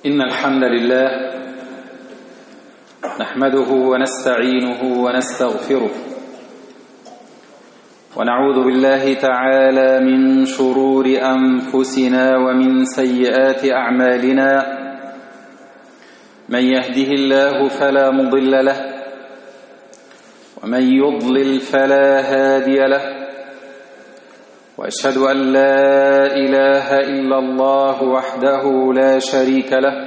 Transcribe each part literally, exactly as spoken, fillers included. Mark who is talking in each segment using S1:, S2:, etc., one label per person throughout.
S1: إن الحمد لله نحمده ونستعينه ونستغفره ونعوذ بالله تعالى من شرور أنفسنا ومن سيئات أعمالنا. من يهده الله فلا مضل له ومن يضلل فلا هادي له، وأشهد أن لا إله إلا الله وحده لا شريك له،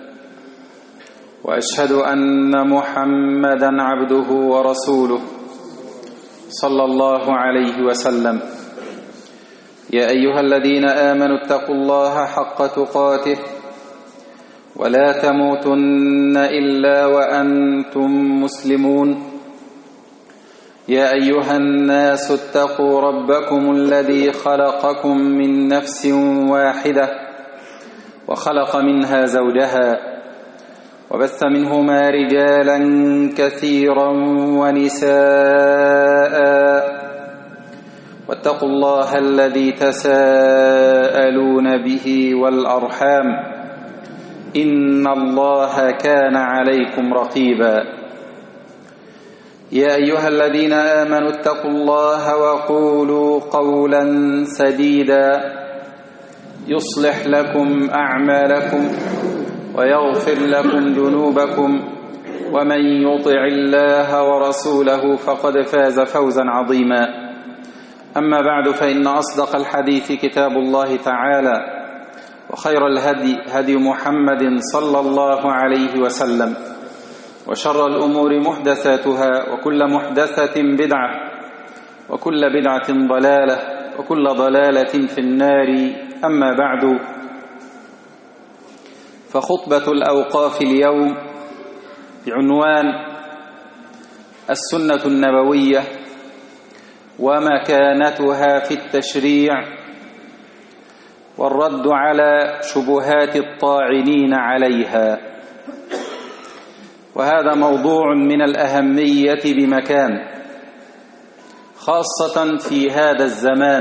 S1: وأشهد أن محمدا عبده ورسوله صلى الله عليه وسلم. يا أيها الذين آمنوا اتقوا الله حق تقاته ولا تموتن إلا وأنتم مسلمون. يا أيها الناس اتقوا ربكم الذي خلقكم من نفس واحدة وخلق منها زوجها وبث منهما رجالا كثيرا ونساء، واتقوا الله الذي تساءلون به والأرحام إن الله كان عليكم رقيبا. يا أيها الذين آمنوا اتقوا الله وقولوا قولا سديدا يصلح لكم أعمالكم ويغفر لكم ذنوبكم، ومن يطع الله ورسوله فقد فاز فوزا عظيما. أما بعد، فإن أصدق الحديث كتاب الله تعالى، وخير الهدي هدي محمد صلى الله عليه وسلم، وشر الأمور محدثاتها، وكل محدثة بدعة، وكل بدعة ضلالة، وكل ضلالة في النار. أما بعد، فخطبة الأوقاف اليوم بعنوان السنة النبوية ومكانتها في التشريع، والرد على شبهات الطاعنين عليها. وهذا موضوع من الأهمية بمكان، خاصة في هذا الزمان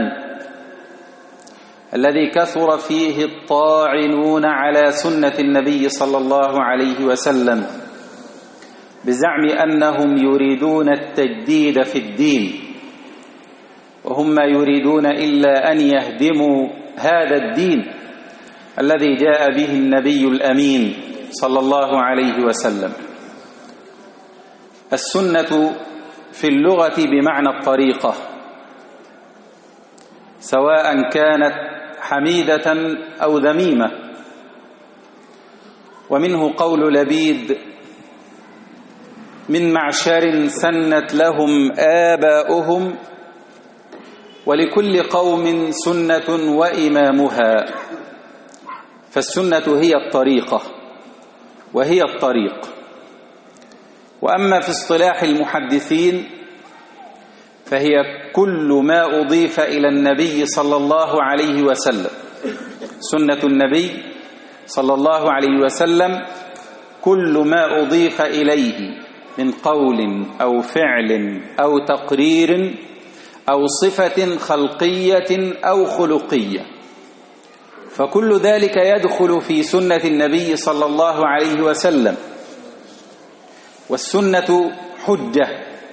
S1: الذي كثر فيه الطاعنون على سنة النبي صلى الله عليه وسلم بزعم أنهم يريدون التجديد في الدين، وهم ما يريدون إلا أن يهدموا هذا الدين الذي جاء به النبي الأمين صلى الله عليه وسلم. السنة في اللغة بمعنى الطريقة، سواء كانت حميدة أو ذميمة. ومنه قول لبيد: من معشر سنت لهم آباؤهم، ولكل قوم سنة وإمامها. فالسنة هي الطريقة وهي الطريق. وأما في اصطلاح المحدثين فهي كل ما أضيف إلى النبي صلى الله عليه وسلم. سنة النبي صلى الله عليه وسلم كل ما أضيف إليه من قول أو فعل أو تقرير أو صفة خلقية أو خلقية، فكل ذلك يدخل في سنة النبي صلى الله عليه وسلم. والسنة حجة،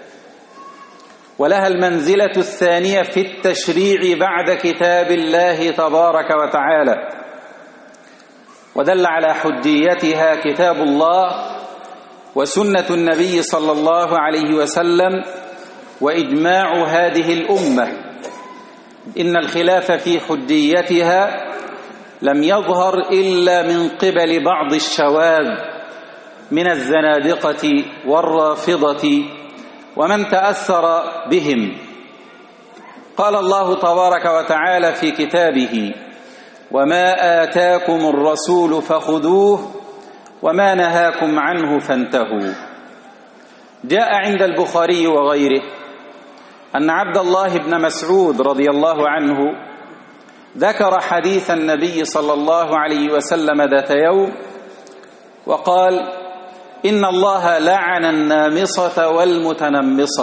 S1: ولها المنزلة الثانية في التشريع بعد كتاب الله تبارك وتعالى. ودل على حجيتها كتاب الله وسنة النبي صلى الله عليه وسلم وإجماع هذه الأمة. إن الخلاف في حجيتها لم يظهر إلا من قبل بعض الشواذ من الزنادقة والرافضة ومن تأثر بهم. قال الله تبارك وتعالى في كتابه: وما آتاكم الرسول فخذوه وما نهاكم عنه فانتهوا. جاء عند البخاري وغيره أن عبد الله بن مسعود رضي الله عنه ذكر حديث النبي صلى الله عليه وسلم ذات يوم وقال: إن الله لعن النامصة والمتنمصة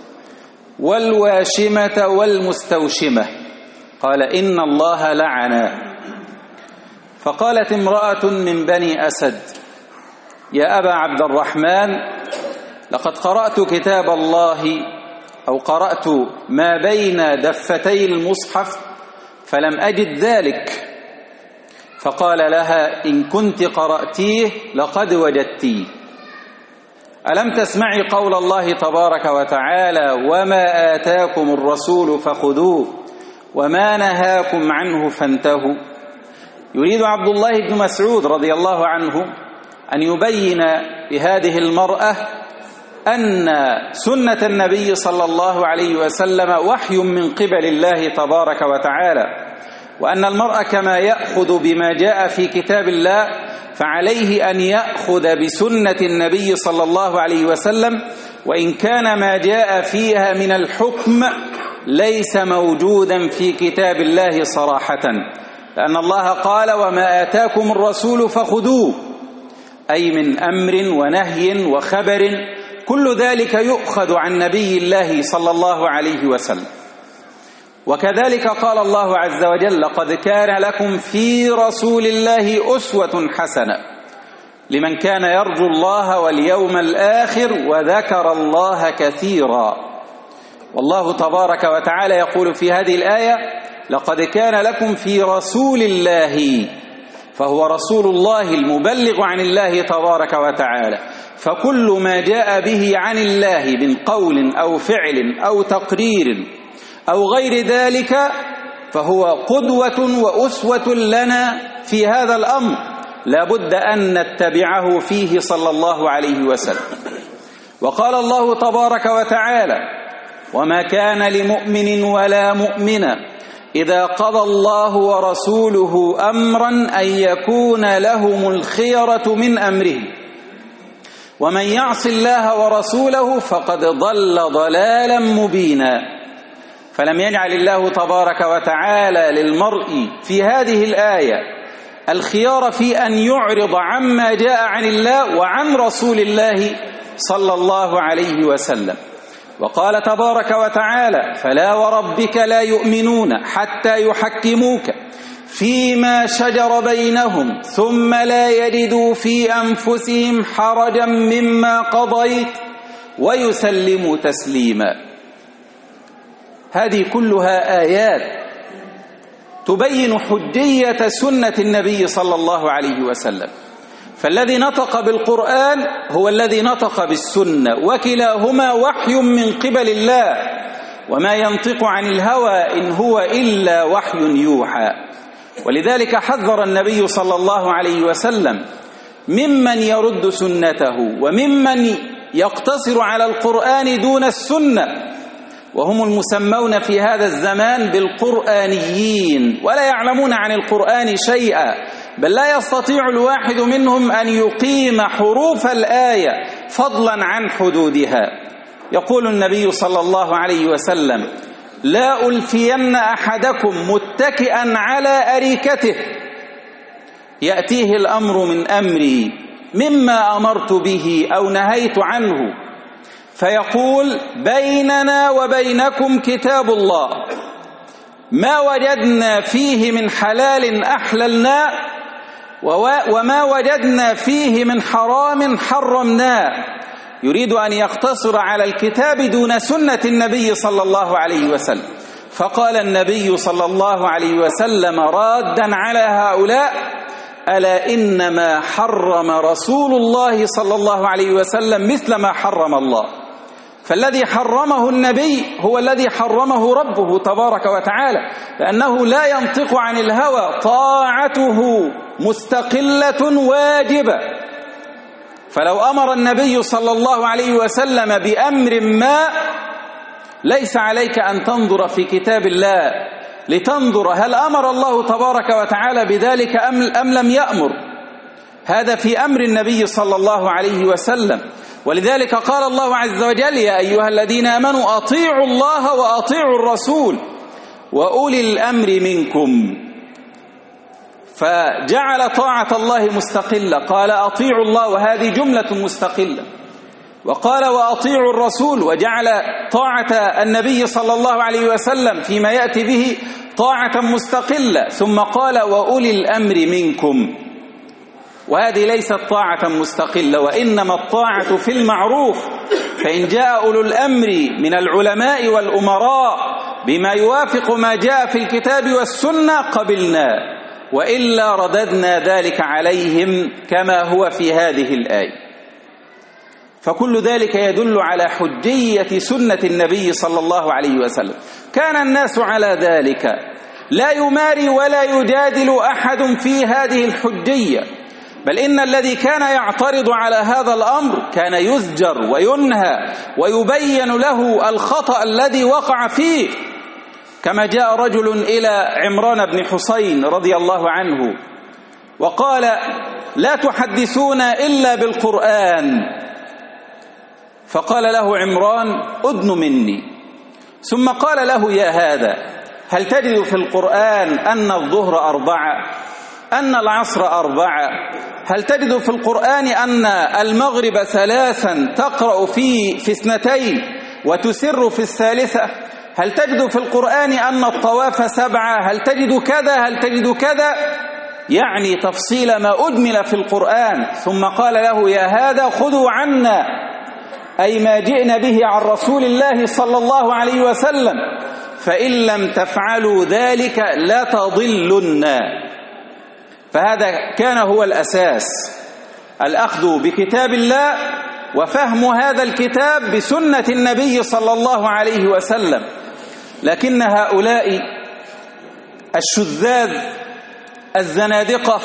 S1: والواشمة والمستوشمة. قال: إن الله لعن. فقالت امرأة من بني أسد: يا أبا عبد الرحمن، لقد قرأت كتاب الله أو قرأت ما بين دفتي المصحف فلم أجد ذلك. فقال لها: إن كنت قرأتيه لقد وجدتيه. ألم تسمعي قول الله تبارك وتعالى: وما آتاكم الرسول فخذوه وما نهاكم عنه فانتهوا؟ يريد عبد الله بن مسعود رضي الله عنه أن يبين بهذه المرأة أن سنة النبي صلى الله عليه وسلم وحي من قبل الله تبارك وتعالى، وأن المرء كما يأخذ بما جاء في كتاب الله فعليه أن يأخذ بسنة النبي صلى الله عليه وسلم، وإن كان ما جاء فيها من الحكم ليس موجودا في كتاب الله صراحة، لأن الله قال: وما آتاكم الرسول فخذوه، أي من أمر ونهي وخبر، كل ذلك يؤخذ عن نبي الله صلى الله عليه وسلم. وكذلك قال الله عز وجل: لقد كان لكم في رسول الله أسوة حسنة لمن كان يرجو الله واليوم الآخر وذكر الله كثيرا. والله تبارك وتعالى يقول في هذه الآية: لقد كان لكم في رسول الله، فهو رسول الله المبلغ عن الله تبارك وتعالى، فكل ما جاء به عن الله من قول أو فعل أو تقرير أو غير ذلك فهو قدوة وأسوة لنا في هذا الأمر، لا بد أن نتبعه فيه صلى الله عليه وسلم. وقال الله تبارك وتعالى: وما كان لمؤمن ولا مؤمنة إذا قضى الله ورسوله أمرا أن يكون لهم الخيرة من أمره ومن يعص الله ورسوله فقد ضل ضلالا مبينا. فلم يجعل الله تبارك وتعالى للمرء في هذه الآية الخيار في أن يعرض عما جاء عن الله وعن رسول الله صلى الله عليه وسلم. وقال تبارك وتعالى: فلا وربك لا يؤمنون حتى يحكموك فيما شجر بينهم ثم لا يجدوا في أنفسهم حرجا مما قضيت ويسلموا تسليما. هذه كلها آيات تبين حجية سنة النبي صلى الله عليه وسلم، فالذي نطق بالقرآن هو الذي نطق بالسنة، وكلاهما وحي من قبل الله، وما ينطق عن الهوى إن هو إلا وحي يوحى. ولذلك حذر النبي صلى الله عليه وسلم ممن يرد سنته وممن يقتصر على القرآن دون السنة، وهم المسمون في هذا الزمان بالقرآنيين، ولا يعلمون عن القرآن شيئا، بل لا يستطيع الواحد منهم أن يقيم حروف الآية فضلا عن حدودها. يقول النبي صلى الله عليه وسلم: لا ألفين أحدكم متكئا على أريكته يأتيه الأمر من أمري مما أمرت به أو نهيت عنه فيقول: بيننا وبينكم كتاب الله، ما وجدنا فيه من حلال أحللناه وما وجدنا فيه من حرام حرمناه. يريد أن يقتصر على الكتاب دون سنة النبي صلى الله عليه وسلم. فقال النبي صلى الله عليه وسلم رادا على هؤلاء: ألا إنما حرم رسول الله صلى الله عليه وسلم مثل ما حرم الله. فالذي حرمه النبي هو الذي حرمه ربه تبارك وتعالى، لأنه لا ينطق عن الهوى، طاعته مستقلة واجبة. فلو أمر النبي صلى الله عليه وسلم بأمر ما ليس عليك أن تنظر في كتاب الله لتنظر هل أمر الله تبارك وتعالى بذلك أم لم يأمر. هذا في أمر النبي صلى الله عليه وسلم. ولذلك قال الله عز وجل: يا أيها الذين آمنوا أطيعوا الله وأطيعوا الرسول وأولي الأمر منكم. فجعل طاعة الله مستقلة، قال أطيعوا الله وهذه جملة مستقلة، وقال وأطيعوا الرسول وجعل طاعة النبي صلى الله عليه وسلم فيما يأتي به طاعة مستقلة، ثم قال وأولي الأمر منكم، وهذه ليست طاعة مستقلة، وإنما الطاعة في المعروف، فإن جاء أولو الأمر من العلماء والأمراء بما يوافق ما جاء في الكتاب والسنة قبلنا، وإلا رددنا ذلك عليهم كما هو في هذه الآية. فكل ذلك يدل على حجية سنة النبي صلى الله عليه وسلم. كان الناس على ذلك، لا يماري ولا يجادل أحد في هذه الحجية، بل إن الذي كان يعترض على هذا الأمر كان يزجر وينهى ويبين له الخطأ الذي وقع فيه، كما جاء رجل إلى عمران بن حسين رضي الله عنه وقال لا تحدثون إلا بالقرآن، فقال له عمران أدن مني، ثم قال له يا هذا هل تجد في القرآن أن الظهر أربعة، أن العصر أربعة، هل تجد في القرآن أن المغرب ثلاثا تقرأ في في اثنتين وتسر في الثالثة، هل تجد في القرآن أن الطواف سبعة، هل تجد كذا هل تجد كذا، يعني تفصيل ما أجمل في القرآن. ثم قال له يا هذا خذوا عنا، أي ما جئنا به عن رسول الله صلى الله عليه وسلم، فإن لم تفعلوا ذلك لا تضلن. فهذا كان هو الأساس، الأخذ بكتاب الله وفهم هذا الكتاب بسنة النبي صلى الله عليه وسلم. لكن هؤلاء الشذاذ الزنادقة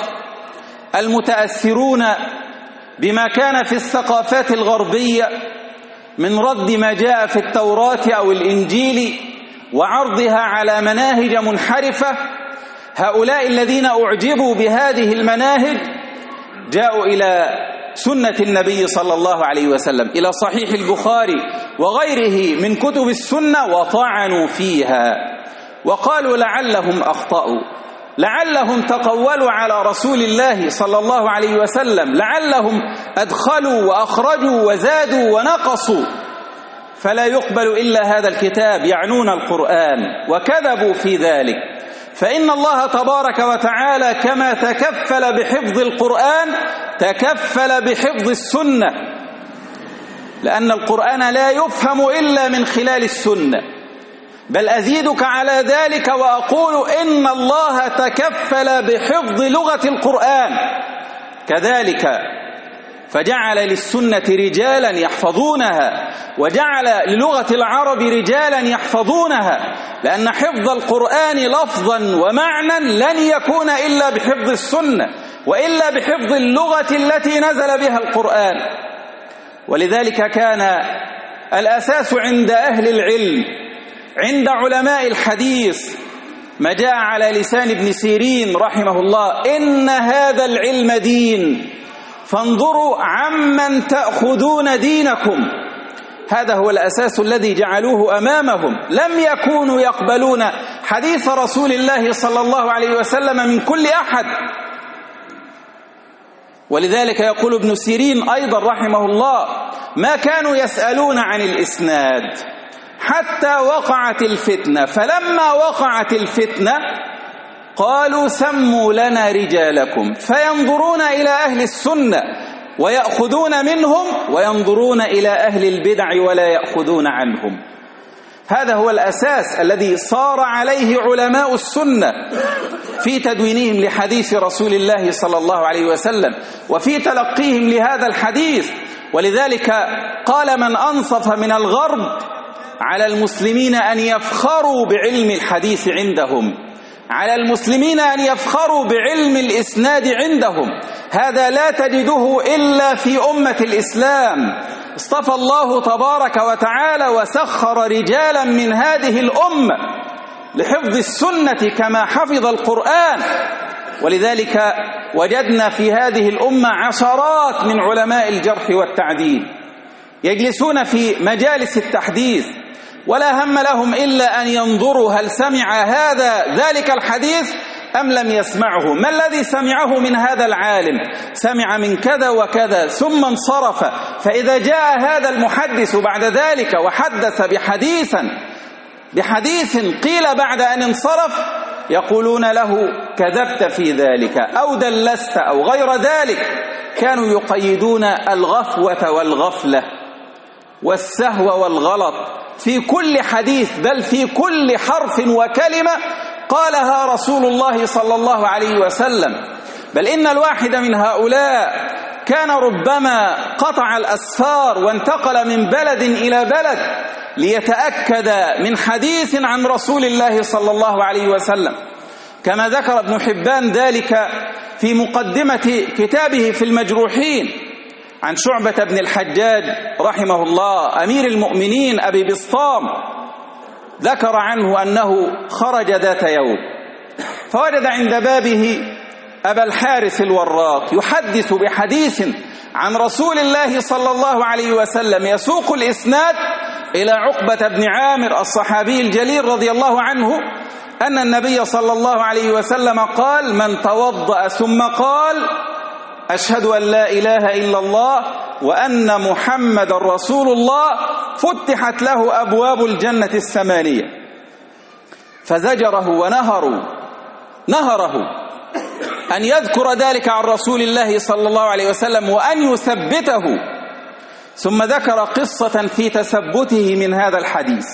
S1: المتأثرون بما كان في الثقافات الغربية من رد ما جاء في التوراة أو الإنجيل وعرضها على مناهج منحرفة، هؤلاء الذين أعجبوا بهذه المناهج جاءوا إلى سنة النبي صلى الله عليه وسلم، إلى صحيح البخاري وغيره من كتب السنة، وطعنوا فيها وقالوا لعلهم أخطأوا، لعلهم تقولوا على رسول الله صلى الله عليه وسلم، لعلهم أدخلوا وأخرجوا وزادوا ونقصوا، فلا يقبل إلا هذا الكتاب، يعنون القرآن، وكذبوا في ذلك. فإن الله تبارك وتعالى كما تكفل بحفظ القرآن تكفل بحفظ السنة، لأن القرآن لا يفهم إلا من خلال السنة. بل أزيدك على ذلك وأقول إن الله تكفل بحفظ لغة القرآن كذلك، فجعل للسنة رجالا يحفظونها، وجعل للغة العرب رجالا يحفظونها، لأن حفظ القرآن لفظا ومعنى لن يكون إلا بحفظ السنة، وإلا بحفظ اللغة التي نزل بها القرآن. ولذلك كان الأساس عند أهل العلم، عند علماء الحديث، ما جاء على لسان ابن سيرين رحمه الله: إن هذا العلم دين فانظروا عمن تأخذون دينكم. هذا هو الأساس الذي جعلوه أمامهم، لم يكونوا يقبلون حديث رسول الله صلى الله عليه وسلم من كل أحد. ولذلك يقول ابن سيرين أيضا رحمه الله: ما كانوا يسألون عن الإسناد حتى وقعت الفتنة، فلما وقعت الفتنة قالوا سموا لنا رجالكم، فينظرون إلى أهل السنة ويأخذون منهم، وينظرون إلى أهل البدع ولا يأخذون عنهم. هذا هو الأساس الذي صار عليه علماء السنة في تدوينهم لحديث رسول الله صلى الله عليه وسلم وفي تلقيهم لهذا الحديث. ولذلك قال من أنصف من الغرب على المسلمين أن يفخروا بعلم الحديث عندهم، على المسلمين أن يفخروا بعلم الإسناد عندهم. هذا لا تجده إلا في أمة الإسلام. اصطفى الله تبارك وتعالى وسخر رجالا من هذه الأمة لحفظ السنة كما حفظ القرآن. ولذلك وجدنا في هذه الأمة عشرات من علماء الجرح والتعديل يجلسون في مجالس التحديث ولا هم لهم إلا أن ينظروا هل سمع هذا ذلك الحديث أم لم يسمعه، ما الذي سمعه من هذا العالم، سمع من كذا وكذا ثم انصرف. فإذا جاء هذا المحدث بعد ذلك وحدث بحديثا بحديث قيل بعد أن انصرف، يقولون له كذبت في ذلك أو دلست أو غير ذلك. كانوا يقيدون الغفوة والغفلة والسهو والغلط في كل حديث، بل في كل حرف وكلمة قالها رسول الله صلى الله عليه وسلم. بل إن الواحد من هؤلاء كان ربما قطع الأسفار وانتقل من بلد إلى بلد ليتأكد من حديث عن رسول الله صلى الله عليه وسلم، كما ذكر ابن حبان ذلك في مقدمة كتابه في المجروحين عن شعبة بن الحجاج رحمه الله أمير المؤمنين أبي بسطام. ذكر عنه أنه خرج ذات يوم فوجد عند بابه أبا الحارث الوراق يحدث بحديث عن رسول الله صلى الله عليه وسلم، يسوق الإسناد إلى عقبة بن عامر الصحابي الجليل رضي الله عنه أن النبي صلى الله عليه وسلم قال: من توضأ ثم قال أشهد أن لا إله إلا الله وأن محمد رسول الله فتحت له أبواب الجنة الثمانية. فزجره ونهروا نهره أن يذكر ذلك عن رسول الله صلى الله عليه وسلم وأن يثبته. ثم ذكر قصة في تثبته من هذا الحديث،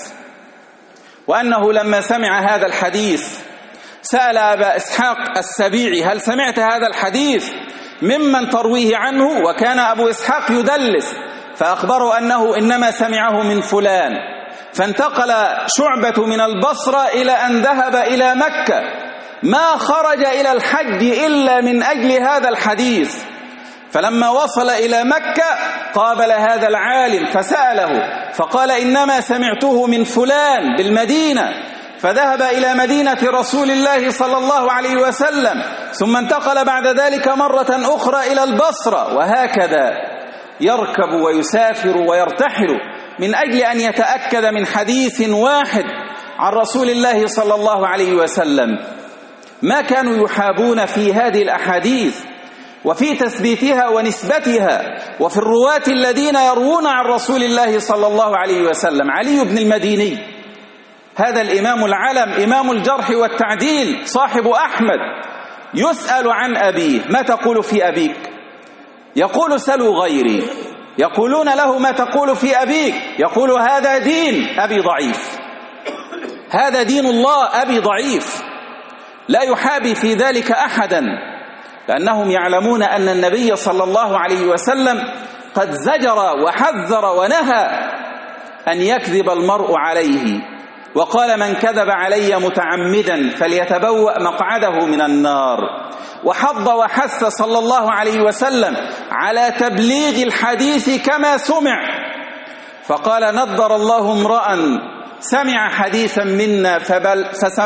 S1: وأنه لما سمع هذا الحديث سأل أبا إسحاق السبيعي: هل سمعت هذا الحديث ممن ترويه عنه؟ وكان أبو إسحاق يدلس، فأخبره أنه إنما سمعه من فلان. فانتقل شعبة من البصرة إلى أن ذهب إلى مكة، ما خرج إلى الحج إلا من أجل هذا الحديث. فلما وصل إلى مكة قابل هذا العالم فسأله فقال: إنما سمعته من فلان بالمدينة. فذهب إلى مدينة رسول الله صلى الله عليه وسلم، ثم انتقل بعد ذلك مرة أخرى إلى البصرة، وهكذا يركب ويسافر ويرتحل من أجل أن يتأكد من حديث واحد عن رسول الله صلى الله عليه وسلم. ما كانوا يحابون في هذه الأحاديث وفي تثبيتها ونسبتها وفي الرواة الذين يروون عن رسول الله صلى الله عليه وسلم. علي بن المديني هذا الإمام العلم إمام الجرح والتعديل صاحب أحمد يسأل عن أبيه: ما تقول في أبيك؟ يقول: سلوا غيري. يقولون له: ما تقول في أبيك؟ يقول: هذا دين أبي ضعيف، هذا دين الله أبي ضعيف. لا يحابي في ذلك أحدا، لأنهم يعلمون أن النبي صلى الله عليه وسلم قد زجر وحذر ونهى أن يكذب المرء عليه، وقال: من كذب علي متعمدا فليتبوأ مقعده من النار. وحض وحث صلى الله عليه وسلم على تبليغ الحديث كما سمع، فقال: نضر الله امرأ سمع حديثا منا فبل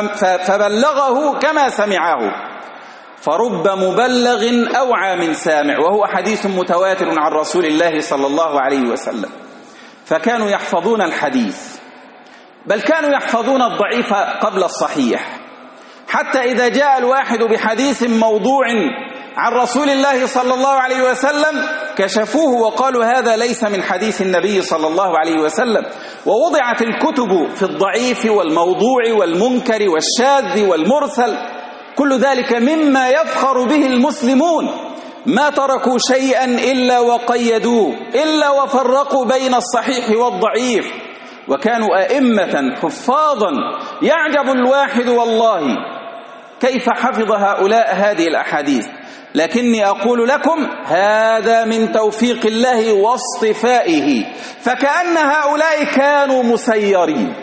S1: فبلغه كما سمعه، فرب مبلغ أوعى من سامع. وهو حديث متواتر عن رسول الله صلى الله عليه وسلم. فكانوا يحفظون الحديث، بل كانوا يحفظون الضعيف قبل الصحيح، حتى إذا جاء الواحد بحديث موضوع عن رسول الله صلى الله عليه وسلم كشفوه وقالوا: هذا ليس من حديث النبي صلى الله عليه وسلم. ووضعت الكتب في الضعيف والموضوع والمنكر والشاذ والمرسل، كل ذلك مما يفخر به المسلمون. ما تركوا شيئا إلا وقيدوه، إلا وفرقوا بين الصحيح والضعيف. وكانوا أئمة حفاظا يعجب الواحد والله كيف حفظ هؤلاء هذه الأحاديث. لكني أقول لكم هذا من توفيق الله واصطفائه، فكأن هؤلاء كانوا مسيرين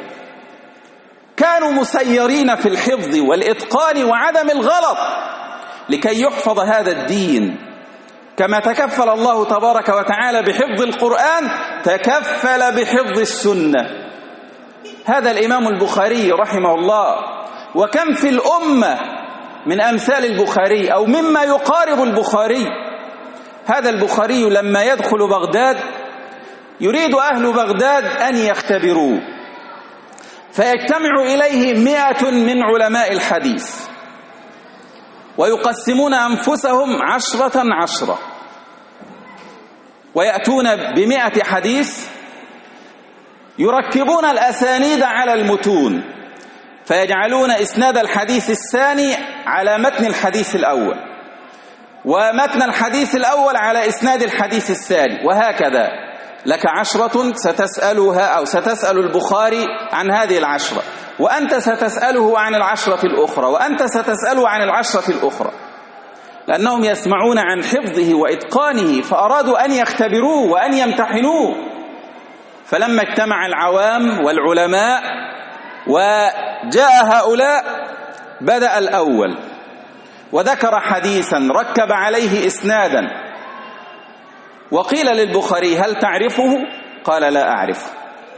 S1: كانوا مسيرين في الحفظ والإتقان وعدم الغلط لكي يحفظ هذا الدين. كما تكفل الله تبارك وتعالى بحفظ القرآن تكفل بحفظ السنة. هذا الإمام البخاري رحمه الله، وكم في الأمة من أمثال البخاري أو مما يقارب البخاري. هذا البخاري لما يدخل بغداد يريد أهل بغداد أن يختبروه، فيجتمع إليه مئة من علماء الحديث ويقسمون أنفسهم عشرة عشرة، ويأتون بمئة حديث يركبون الأسانيد على المتون، فيجعلون إسناد الحديث الثاني على متن الحديث الأول، ومتن الحديث الأول على إسناد الحديث الثاني، وهكذا. لك عشرة ستسألها أو ستسأل البخاري عن هذه العشرة، وأنت ستسأله عن العشرة الأخرى، وأنت ستسأله عن العشرة الأخرى، لأنهم يسمعون عن حفظه وإتقانه، فأرادوا أن يختبروه وأن يمتحنوه. فلما اجتمع العوام والعلماء وجاء هؤلاء، بدأ الأول وذكر حديثا ركب عليه إسنادا، وقيل للبخاري: هل تعرفه؟ قال: لا أعرفه.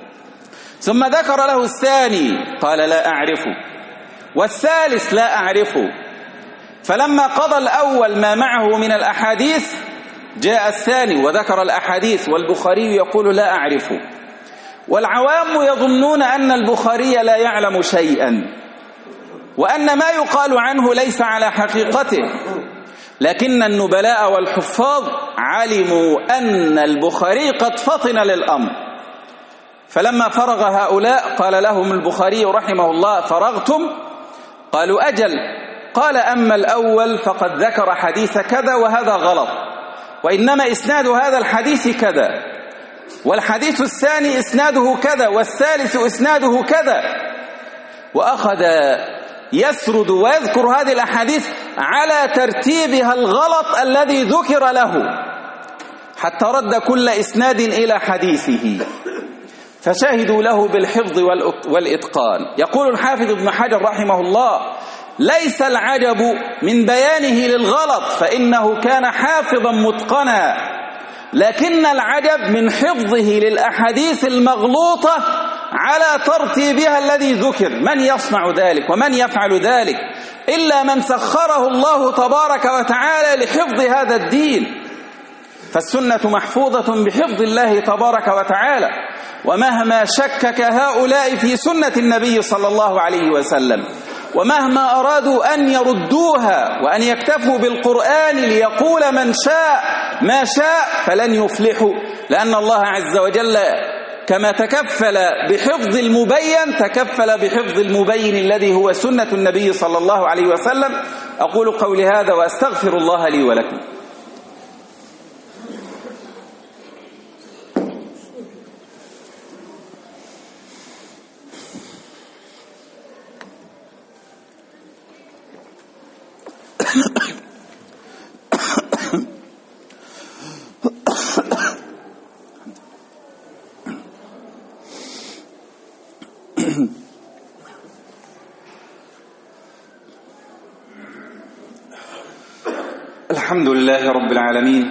S1: ثم ذكر له الثاني، قال: لا أعرفه. والثالث: لا أعرفه. فلما قضى الأول ما معه من الأحاديث، جاء الثاني وذكر الأحاديث، والبخاري يقول: لا أعرفه. والعوام يظنون أن البخاري لا يعلم شيئا، وأن ما يقال عنه ليس على حقيقته، لكن النبلاء والحفاظ علموا أن البخاري قد فطن للأمر. فلما فرغ هؤلاء قال لهم البخاري رحمه الله: فرغتم؟ قالوا: أجل. قال: أما الأول فقد ذكر حديث كذا وهذا غلط، وإنما إسناد هذا الحديث كذا، والحديث الثاني إسناده كذا، والثالث إسناده كذا. وأخذ يسرد ويذكر هذه الأحاديث على ترتيبها الغلط الذي ذكر له، حتى رد كل إسناد إلى حديثه، فشاهدوا له بالحفظ والإتقان. يقول الحافظ ابن حجر رحمه الله: ليس العجب من بيانه للغلط، فإنه كان حافظا متقنا، لكن العجب من حفظه للأحاديث المغلوطة على ترتيبها الذي ذكر. من يصنع ذلك ومن يفعل ذلك إلا من سخره الله تبارك وتعالى لحفظ هذا الدين. فالسنة محفوظة بحفظ الله تبارك وتعالى، ومهما شكك هؤلاء في سنة النبي صلى الله عليه وسلم، ومهما أرادوا أن يردوها وأن يكتفوا بالقرآن ليقول من شاء ما شاء، فلن يفلحوا، لأن الله عز وجل كما تكفل بحفظ المبين تكفل بحفظ المبين الذي هو سنة النبي صلى الله عليه وسلم. أقول قولي هذا وأستغفر الله لي ولكم. الحمد لله رب العالمين،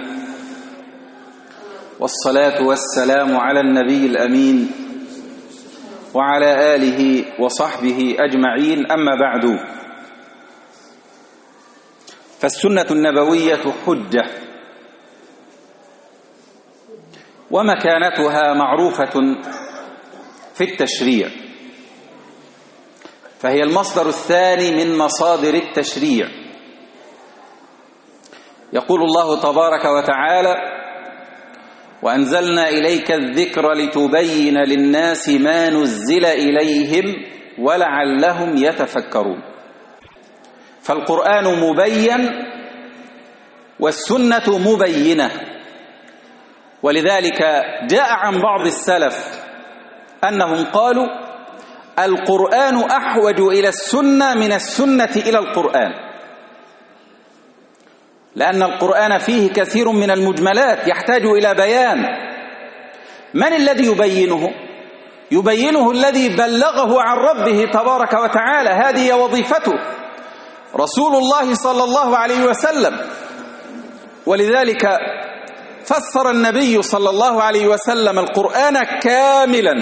S1: والصلاة والسلام على النبي الأمين وعلى آله وصحبه أجمعين. أما بعد، فالسنة النبوية حجة، ومكانتها معروفة في التشريع، فهي المصدر الثاني من مصادر التشريع. يقول الله تبارك وتعالى: وأنزلنا إليك الذكر لتبين للناس ما نزل إليهم ولعلهم يتفكرون. فالقرآن مبين والسنة مبينة، ولذلك جاء عن بعض السلف أنهم قالوا: القرآن أحوج إلى السنة من السنة إلى القرآن، لأن القرآن فيه كثير من المجملات يحتاج إلى بيان. من الذي يبينه؟ يبينه الذي بلغه عن ربه تبارك وتعالى، هذه وظيفته رسول الله صلى الله عليه وسلم. ولذلك فسر النبي صلى الله عليه وسلم القرآن كاملا،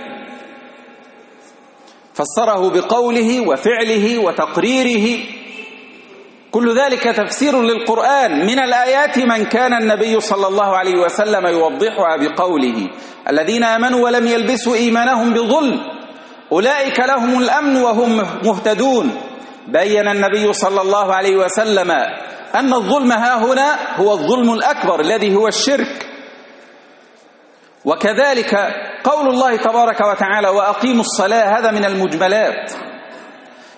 S1: فسره بقوله وفعله وتقريره، كل ذلك تفسير للقرآن. من الآيات من كان النبي صلى الله عليه وسلم يوضحها بقوله: الذين آمنوا ولم يلبسوا إيمانهم بظلم أولئك لهم الأمن وهم مهتدون. بين النبي صلى الله عليه وسلم أن الظلم ها هنا هو الظلم الأكبر الذي هو الشرك. وكذلك قول الله تبارك وتعالى: وأقيموا الصلاة، هذا من المجملات.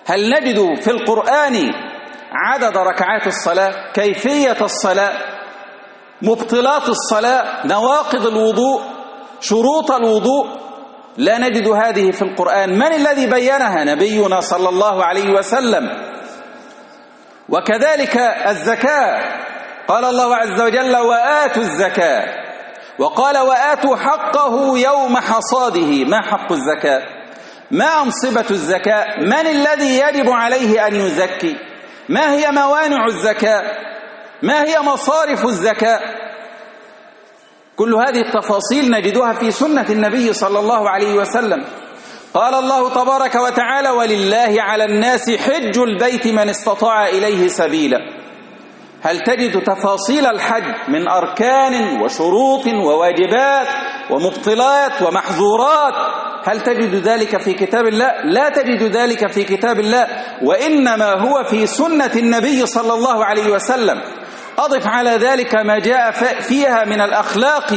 S1: هل نجد في القرآن عدد ركعات الصلاة، كيفية الصلاة، مبطلات الصلاة، نواقض الوضوء، شروط الوضوء؟ لا نجد هذه في القرآن. من الذي بينها؟ نبينا صلى الله عليه وسلم. وكذلك الزكاة، قال الله عز وجل وآتوا الزكاة، وقال وآتوا حقه يوم حصاده. ما حق الزكاة؟ ما أنصبة الزكاة؟ من الذي يجب عليه أن يزكي؟ ما هي موانع الزكاة؟ ما هي مصارف الزكاة؟ كل هذه التفاصيل نجدها في سنة النبي صلى الله عليه وسلم. قال الله تبارك وتعالى ولله على الناس حج البيت من استطاع إليه سبيلا. هل تجد تفاصيل الحج من أركان وشروط وواجبات ومبطلات ومحظورات؟ هل تجد ذلك في كتاب الله؟ لا تجد ذلك في كتاب الله، وإنما هو في سنة النبي صلى الله عليه وسلم. أضف على ذلك ما جاء فيها من الأخلاق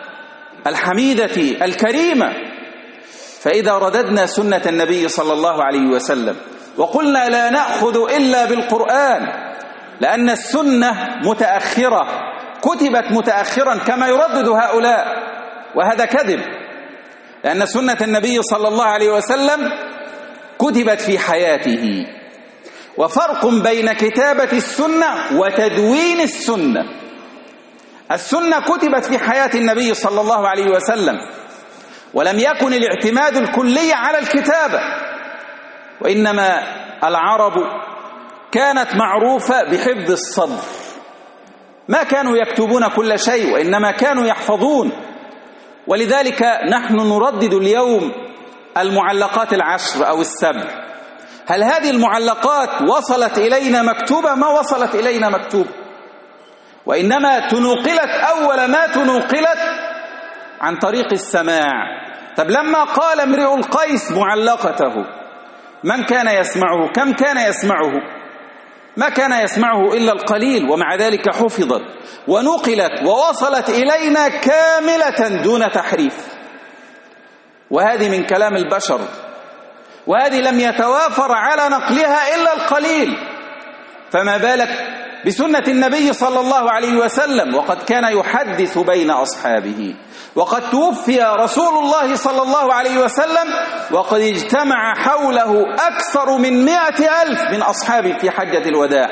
S1: الحميدة الكريمة. فإذا رددنا سنة النبي صلى الله عليه وسلم وقلنا لا نأخذ إلا بالقرآن، لأن السنة متأخرة، كتبت متأخرا كما يردد هؤلاء، وهذا كذب، لأن سنة النبي صلى الله عليه وسلم كتبت في حياته. وفرق بين كتابة السنة وتدوين السنة. السنة كتبت في حياة النبي صلى الله عليه وسلم، ولم يكن الاعتماد الكلي على الكتابة، وإنما العرب كانت معروفة بحفظ الصدر، ما كانوا يكتبون كل شيء وإنما كانوا يحفظون. ولذلك نحن نردد اليوم المعلقات العشر أو السبع. هل هذه المعلقات وصلت إلينا مكتوبة؟ ما وصلت إلينا مكتوبة، وإنما تنقلت أول ما تنقلت عن طريق السماع. طب لما قال امرئ القيس معلقته، من كان يسمعه؟ كم كان يسمعه؟ ما كان يسمعه إلا القليل، ومع ذلك حفظت ونقلت ووصلت إلينا كاملة دون تحريف. وهذه من كلام البشر، وهذه لم يتوافر على نقلها إلا القليل، فما بالك بسنة النبي صلى الله عليه وسلم، وقد كان يحدث بين أصحابه، وقد توفي رسول الله صلى الله عليه وسلم وقد اجتمع حوله أكثر من مئة ألف من أصحابه في حجة الوداع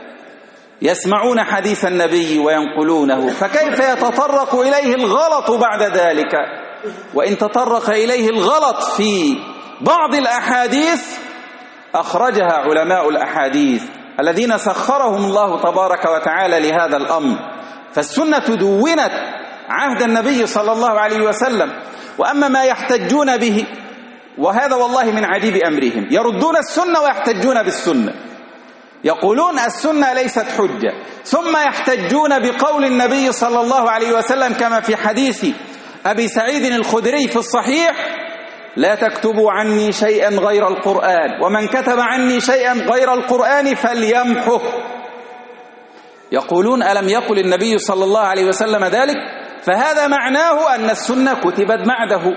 S1: يسمعون حديث النبي وينقلونه، فكيف يتطرق إليه الغلط بعد ذلك؟ وإن تطرق إليه الغلط في بعض الأحاديث أخرجها علماء الأحاديث الذين سخرهم الله تبارك وتعالى لهذا الأمر. فالسنة دونت عهد النبي صلى الله عليه وسلم. وأما ما يحتجون به، وهذا والله من عجيب أمرهم، يردون السنة ويحتجون بالسنة، يقولون السنة ليست حجة، ثم يحتجون بقول النبي صلى الله عليه وسلم كما في حديث أبي سعيد الخدري في الصحيح: لا تكتبوا عني شيئا غير القرآن، ومن كتب عني شيئا غير القرآن فليمحه. يقولون ألم يقل النبي صلى الله عليه وسلم ذلك؟ فهذا معناه أن السنة كتبت بعده.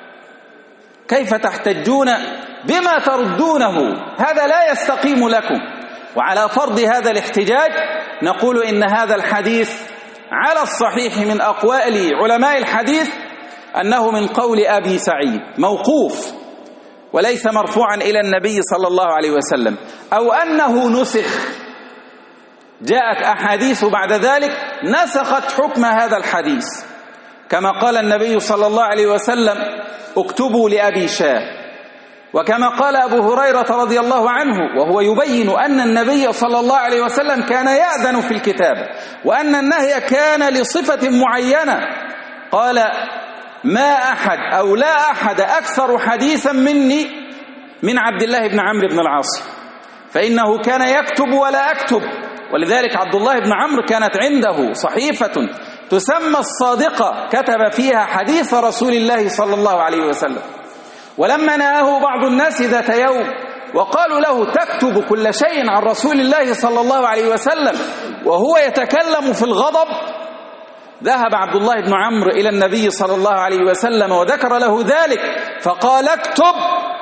S1: كيف تحتجون بما تردونه؟ هذا لا يستقيم لكم. وعلى فرض هذا الاحتجاج نقول إن هذا الحديث على الصحيح من أقوال علماء الحديث أنه من قول أبي سعيد موقوف وليس مرفوعا إلى النبي صلى الله عليه وسلم، أو أنه نسخ، جاءت أحاديث بعد ذلك نسخت حكم هذا الحديث، كما قال النبي صلى الله عليه وسلم: اكتبوا لأبي شاه. وكما قال أبو هريرة رضي الله عنه وهو يبين أن النبي صلى الله عليه وسلم كان يأذن في الكتابة، وأن النهي كان لصفة معينة، قال: ما أحد أو لا أحد أكثر حديثا مني من عبد الله بن عمرو بن العاص، فإنه كان يكتب ولا أكتب. ولذلك عبد الله بن عمرو كانت عنده صحيفة تسمى الصادقة كتب فيها حديث رسول الله صلى الله عليه وسلم. ولما نهاه بعض الناس ذات يوم وقالوا له: تكتب كل شيء عن رسول الله صلى الله عليه وسلم وهو يتكلم في الغضب، ذهب عبد الله بن عمرو إلى النبي صلى الله عليه وسلم وذكر له ذلك، فقال: اكتب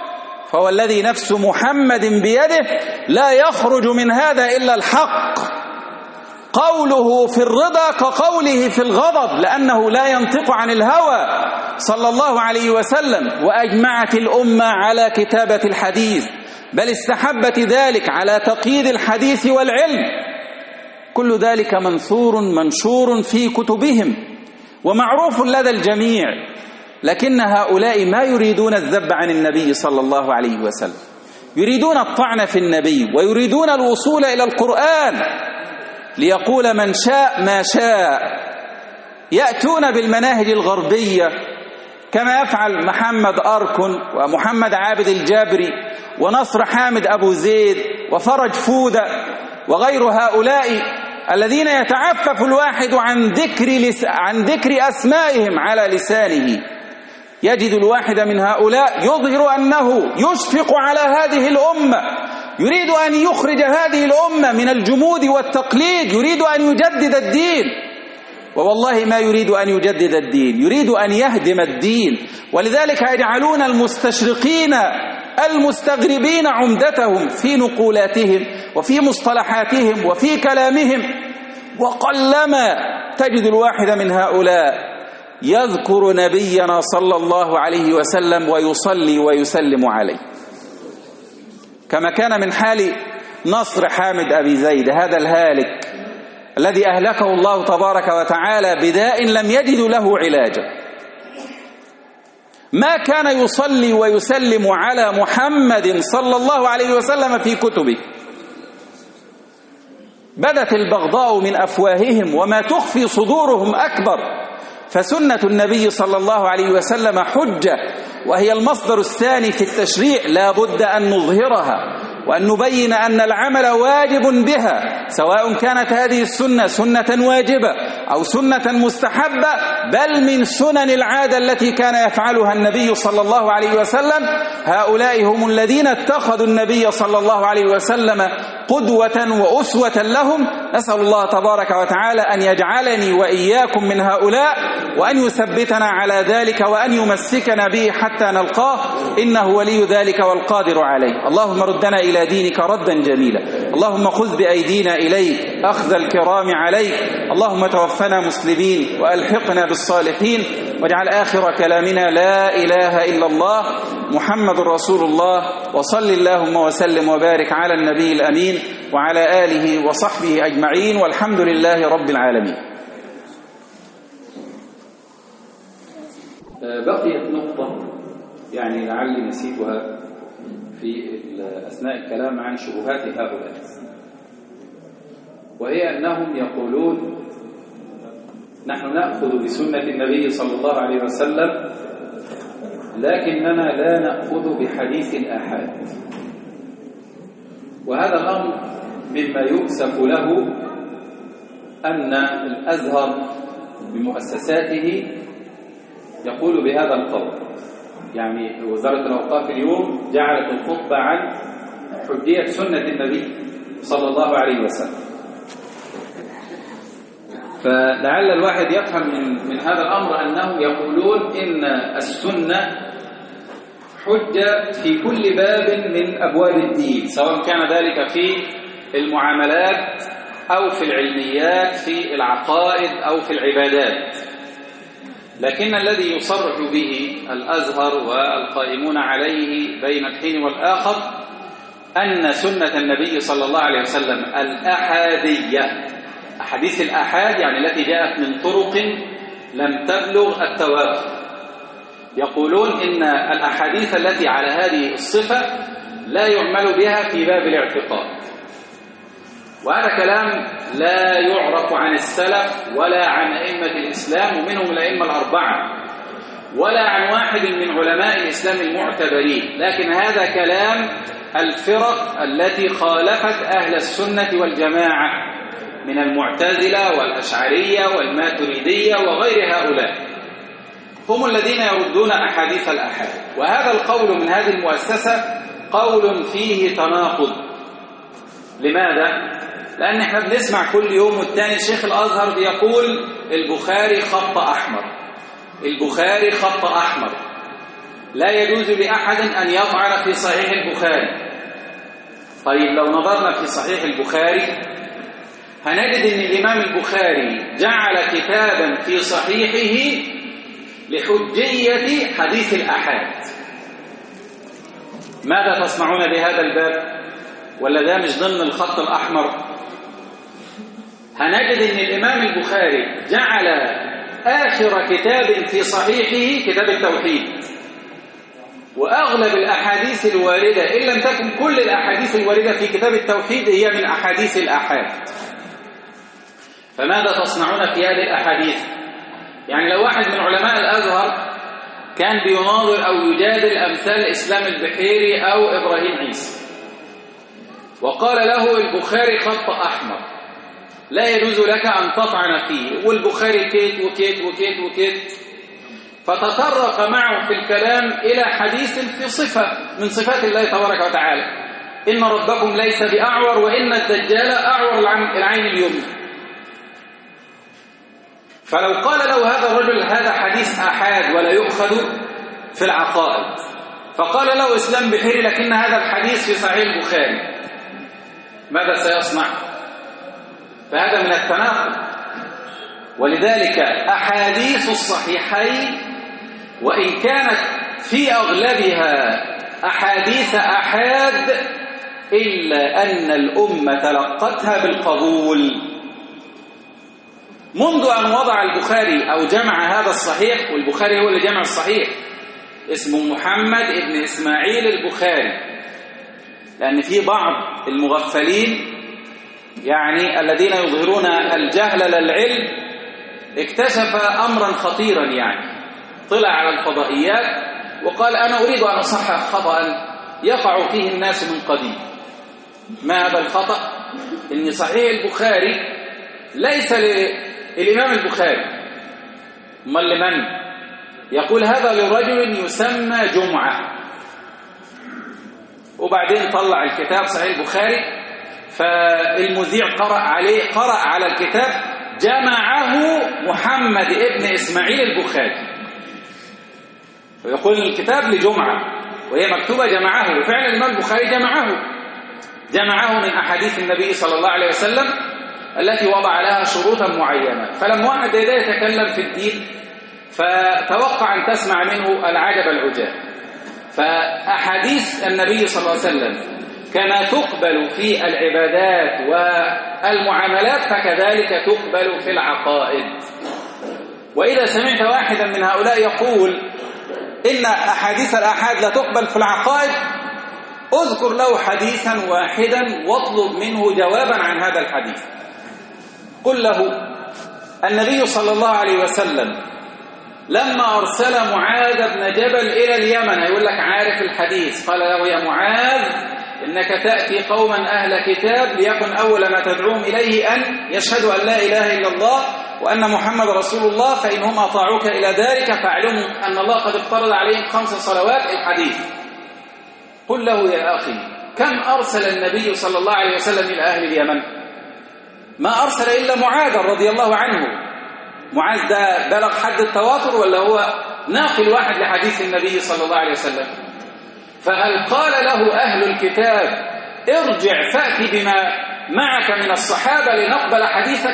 S1: فهو الذي نفس محمد بيده لا يخرج من هذا إلا الحق، قوله في الرضا كقوله في الغضب، لأنه لا ينطق عن الهوى صلى الله عليه وسلم. وأجمعت الأمة على كتابة الحديث، بل استحبت ذلك على تقييد الحديث والعلم. كل ذلك منثور منشور في كتبهم ومعروف لدى الجميع، لكن هؤلاء ما يريدون الذب عن النبي صلى الله عليه وسلم، يريدون الطعن في النبي ويريدون الوصول إلى القرآن ليقول من شاء ما شاء. يأتون بالمناهج الغربية كما يفعل محمد أركن ومحمد عابد الجابري ونصر حامد أبو زيد وفرج فودة وغير هؤلاء الذين يتعفف الواحد عن ذكر, لس... عن ذكر أسمائهم على لسانه. يجد الواحد من هؤلاء يظهر أنه يشفق على هذه الأمة، يريد أن يخرج هذه الأمة من الجمود والتقليد، يريد أن يجدد الدين، ووالله ما يريد أن يجدد الدين، يريد أن يهدم الدين. ولذلك يجعلون المستشرقين المستغربين عمدتهم في نقولاتهم وفي مصطلحاتهم وفي كلامهم، وقلما تجد الواحد من هؤلاء يذكر نبينا صلى الله عليه وسلم ويصلي ويسلم عليه، كما كان من حال نصر حامد أبي زيد هذا الهالك الذي أهلكه الله تبارك وتعالى بداء لم يجد له علاجا. ما كان يصلي ويسلم على محمد صلى الله عليه وسلم في كتبه. بدت البغضاء من أفواههم وما تخفي صدورهم أكبر. فسنة النبي صلى الله عليه وسلم حجة، وهي المصدر الثاني في التشريع، لا بد أن نظهرها وأن نبين أن العمل واجب بها، سواء كانت هذه السنة سنة واجبة أو سنة مستحبة، بل من سنن العادة التي كان يفعلها النبي صلى الله عليه وسلم. هؤلاء هم الذين اتخذوا النبي صلى الله عليه وسلم قدوة وأسوة لهم. نسأل الله تبارك وتعالى أن يجعلني وإياكم من هؤلاء، وأن يثبتنا على ذلك، وأن يمسكنا به حتى نلقاه، إنه ولي ذلك والقادر عليه. اللهم ردنا إلى دينك ردا جميلا، اللهم خذ بأيدينا إليك أخذ الكرام عليك، اللهم توفنا مسلمين وألحقنا بالصالحين، واجعل آخر كلامنا لا إله إلا الله محمد رسول الله. وصل اللهم وسلم وبارك على النبي الأمين وعلى آله وصحبه أجمعين، والحمد لله رب العالمين. بقيت نقطة يعني لعلي نسيتها في أثناء الكلام عن شبهات هؤلاء، وهي أنهم يقولون نحن نأخذ بسنة النبي صلى الله عليه وسلم، لكننا لا نأخذ بحديث الآحاد. وهذا الأمر مما يؤسف له أن الأزهر بمؤسساته يقول بهذا القول. يعني وزارة الأوقاف اليوم جعلت الخطبة عن حجية سنة النبي صلى الله عليه وسلم. فلعل الواحد يفهم من, من هذا الأمر أنهم يقولون إن السنة حجة في كل باب من أبواب الدين، سواء كان ذلك في المعاملات أو في العلميات، في العقائد أو في العبادات. لكن الذي يصرح به الأزهر والقائمون عليه بين الحين والآخر أن سنة النبي صلى الله عليه وسلم الأحادية، أحاديث الآحاد يعني التي جاءت من طرق لم تبلغ التواتر، يقولون إن الأحاديث التي على هذه الصفة لا يعمل بها في باب الاعتقاد. وهذا كلام لا يعرف عن السلف ولا عن أئمة الإسلام، ومنهم الأئمة الأربعة، ولا عن واحد من علماء الإسلام المعتبرين، لكن هذا كلام الفرق التي خالفت أهل السنة والجماعة من المعتزلة والأشعرية والماتريدية وغير هؤلاء، هم الذين يردون أحاديث الآحاد. وهذا القول من هذه المؤسسة قول فيه تناقض. لماذا؟ لأن احنا بنسمع كل يوم والتاني شيخ الأزهر بيقول البخاري خط أحمر، البخاري خط أحمر، لا يجوز لأحد أن يطعن في صحيح البخاري. طيب لو نظرنا في صحيح البخاري هنجد أن الإمام البخاري جعل كتابا في صحيحه لحجية حديث الآحاد. ماذا تصنعون بهذا الباب؟ ولا ده مش ضمن الخط الأحمر؟ هنجد أن الإمام البخاري جعل آخر كتاب في صحيحه كتاب التوحيد، وأغلب الأحاديث الواردة إن لم تكن كل الأحاديث الواردة في كتاب التوحيد هي من أحاديث الآحاد. فماذا تصنعون في هذه الأحاديث؟ يعني لو واحد من علماء الأزهر كان بيناظر أو يجادل أمثال إسلام البحيري أو إبراهيم عيسى وقال له البخاري خط أحمر لا يجوز لك أن تطعن فيه، والبخاري كيت وكيت وكيت وكيت، فتطرق معه في الكلام إلى حديث في صفة من صفات الله تبارك وتعالى: إن ربكم ليس بأعور وإن الدجال أعور العين اليمنى. فلو قال له هذا الرجل هذا حديث آحاد ولا يؤخذ في العقائد، فقال له إسلام بحيري لكن هذا الحديث في صحيح البخاري، ماذا سيصنع؟ فهذا من التناقض. ولذلك أحاديث الصحيحين وإن كانت في أغلبها أحاديث آحاد إلا أن الأمة تلقتها بالقبول. منذ أن وضع البخاري أو جمع هذا الصحيح، والبخاري هو اللي جمع الصحيح، اسمه محمد ابن إسماعيل البخاري، لأن في بعض المغفلين يعني الذين يظهرون الجهل للعلم اكتشف أمرا خطيرا، يعني طلع على الفضائيات وقال أنا أريد أن أصحح خطأ يقع فيه الناس من قديم. ما هذا الخطأ؟ إن صحيح البخاري ليس للإمام البخاري، ما لمن؟ يقول هذا لرجل يسمى جمعة، وبعدين طلع الكتاب صحيح البخاري، فالمذيع قرأ عليه قرأ على الكتاب جمعه محمد ابن إسماعيل البخاري، ويقول الكتاب لجمعة وهي مكتوبة جمعه، وفعلا الإمام البخاري جمعه جمعه من أحاديث النبي صلى الله عليه وسلم التي وضع لها شروطا معينة. فلما واحد يبدأ يتكلم في الدين فتوقع أن تسمع منه العجب العجاب. فأحاديث النبي صلى الله عليه وسلم كما تقبل في العبادات والمعاملات فكذلك تقبل في العقائد. وإذا سمعت واحدا من هؤلاء يقول إن أحاديث الآحاد لا تقبل في العقائد، اذكر له حديثا واحدا واطلب منه جوابا عن هذا الحديث. قل له النبي صلى الله عليه وسلم لما أرسل معاذ بن جبل إلى اليمن، يقول لك عارف الحديث، قال له يا معاذ إنك تأتي قوما أهل كتاب ليكن أول ما تدعوهم إليه أن يشهدوا أن لا إله إلا الله وأن محمد رسول الله، فإن هم أطاعوك إلى ذلك فاعلموا أن الله قد افترض عليهم خمس صلوات. الحديث. قل له يا أخي كم أرسل النبي صلى الله عليه وسلم إلى أهل اليمن؟ ما أرسل إلا معاذ رضي الله عنه. معاذ ده بلغ حد التواتر ولا هو ناقل واحد لحديث النبي صلى الله عليه وسلم؟ فهل قال له أهل الكتاب ارجع فأتي بما معك من الصحابة لنقبل حديثك؟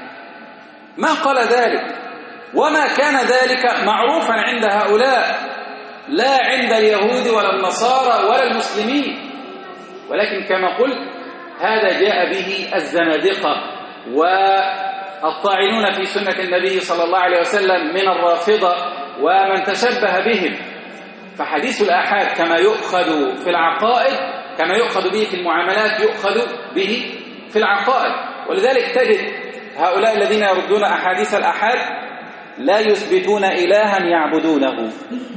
S1: ما قال ذلك، وما كان ذلك معروفا عند هؤلاء، لا عند اليهود ولا النصارى ولا المسلمين. ولكن كما قلت هذا جاء به الزنادقة والطاعنون في سنة النبي صلى الله عليه وسلم من الرافضة ومن تشبه بهم. فحديث الآحاد كما يؤخذ في العقائد كما يؤخذ به في المعاملات يؤخذ به في العقائد. ولذلك تجد هؤلاء الذين يردون أحاديث الآحاد لا يثبتون إلها يعبدونه،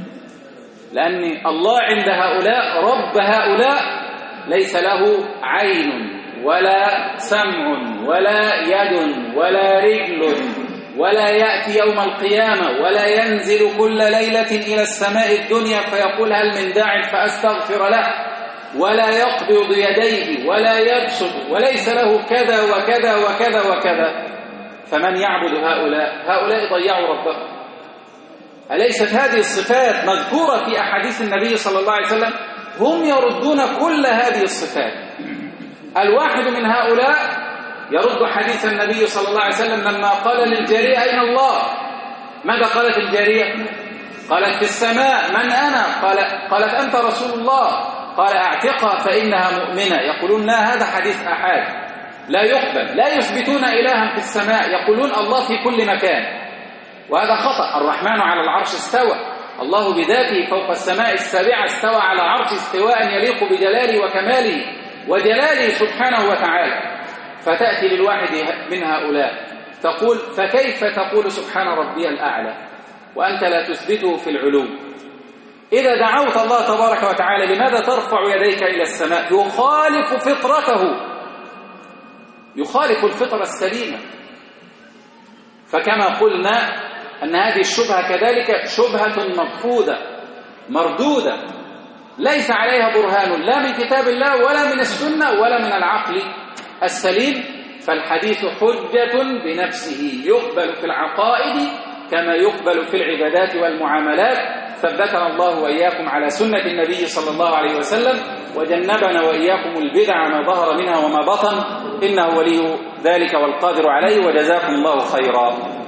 S1: لأن الله عند هؤلاء رب هؤلاء ليس له عين ولا سمع ولا يد ولا رجل، ولا يأتي يوم القيامة ولا ينزل كل ليلة إلى السماء الدنيا فيقول هل من داع فأستغفر له، ولا يقبض يديه ولا يبسط، وليس له كذا وكذا وكذا وكذا. فمن يعبد هؤلاء؟ هؤلاء ضيعوا ربهم. أليست هذه الصفات مذكورة في أحاديث النبي صلى الله عليه وسلم؟ هم يردون كل هذه الصفات. الواحد من هؤلاء يرد حديث النبي صلى الله عليه وسلم لما قال للجارية أين الله؟ ماذا قالت الجارية؟ قالت في السماء. من أنا؟ قال قالت أنت رسول الله. قال أعتقها فإنها مؤمنة. يقولون لا، هذا حديث أحاد لا يقبل. لا يثبتون إلها في السماء، يقولون الله في كل مكان، وهذا خطأ. الرحمن على العرش استوى، الله بذاته فوق السماء السابعة استوى على عرش استواء يليق بجلاله وكماله وجلاله سبحانه وتعالى. فتأتي للواحد من هؤلاء تقول فكيف تقول سبحان ربي الأعلى وأنت لا تثبته في العلو؟ إذا دعوت الله تبارك وتعالى لماذا ترفع يديك إلى السماء؟ يخالف فطرته، يخالف الفطرة السليمة. فكما قلنا أن هذه الشبهة كذلك شبهة مرفوضة مردودة ليس عليها برهان لا من كتاب الله ولا من السنة ولا من العقل السليم. فالحديث حجة بنفسه، يقبل في العقائد كما يقبل في العبادات والمعاملات. ثبتنا الله وإياكم على سنة النبي صلى الله عليه وسلم، وجنبنا وإياكم البدع ما ظهر منها وما بطن، إنه ولي ذلك والقادر عليه، وجزاكم الله خيرا.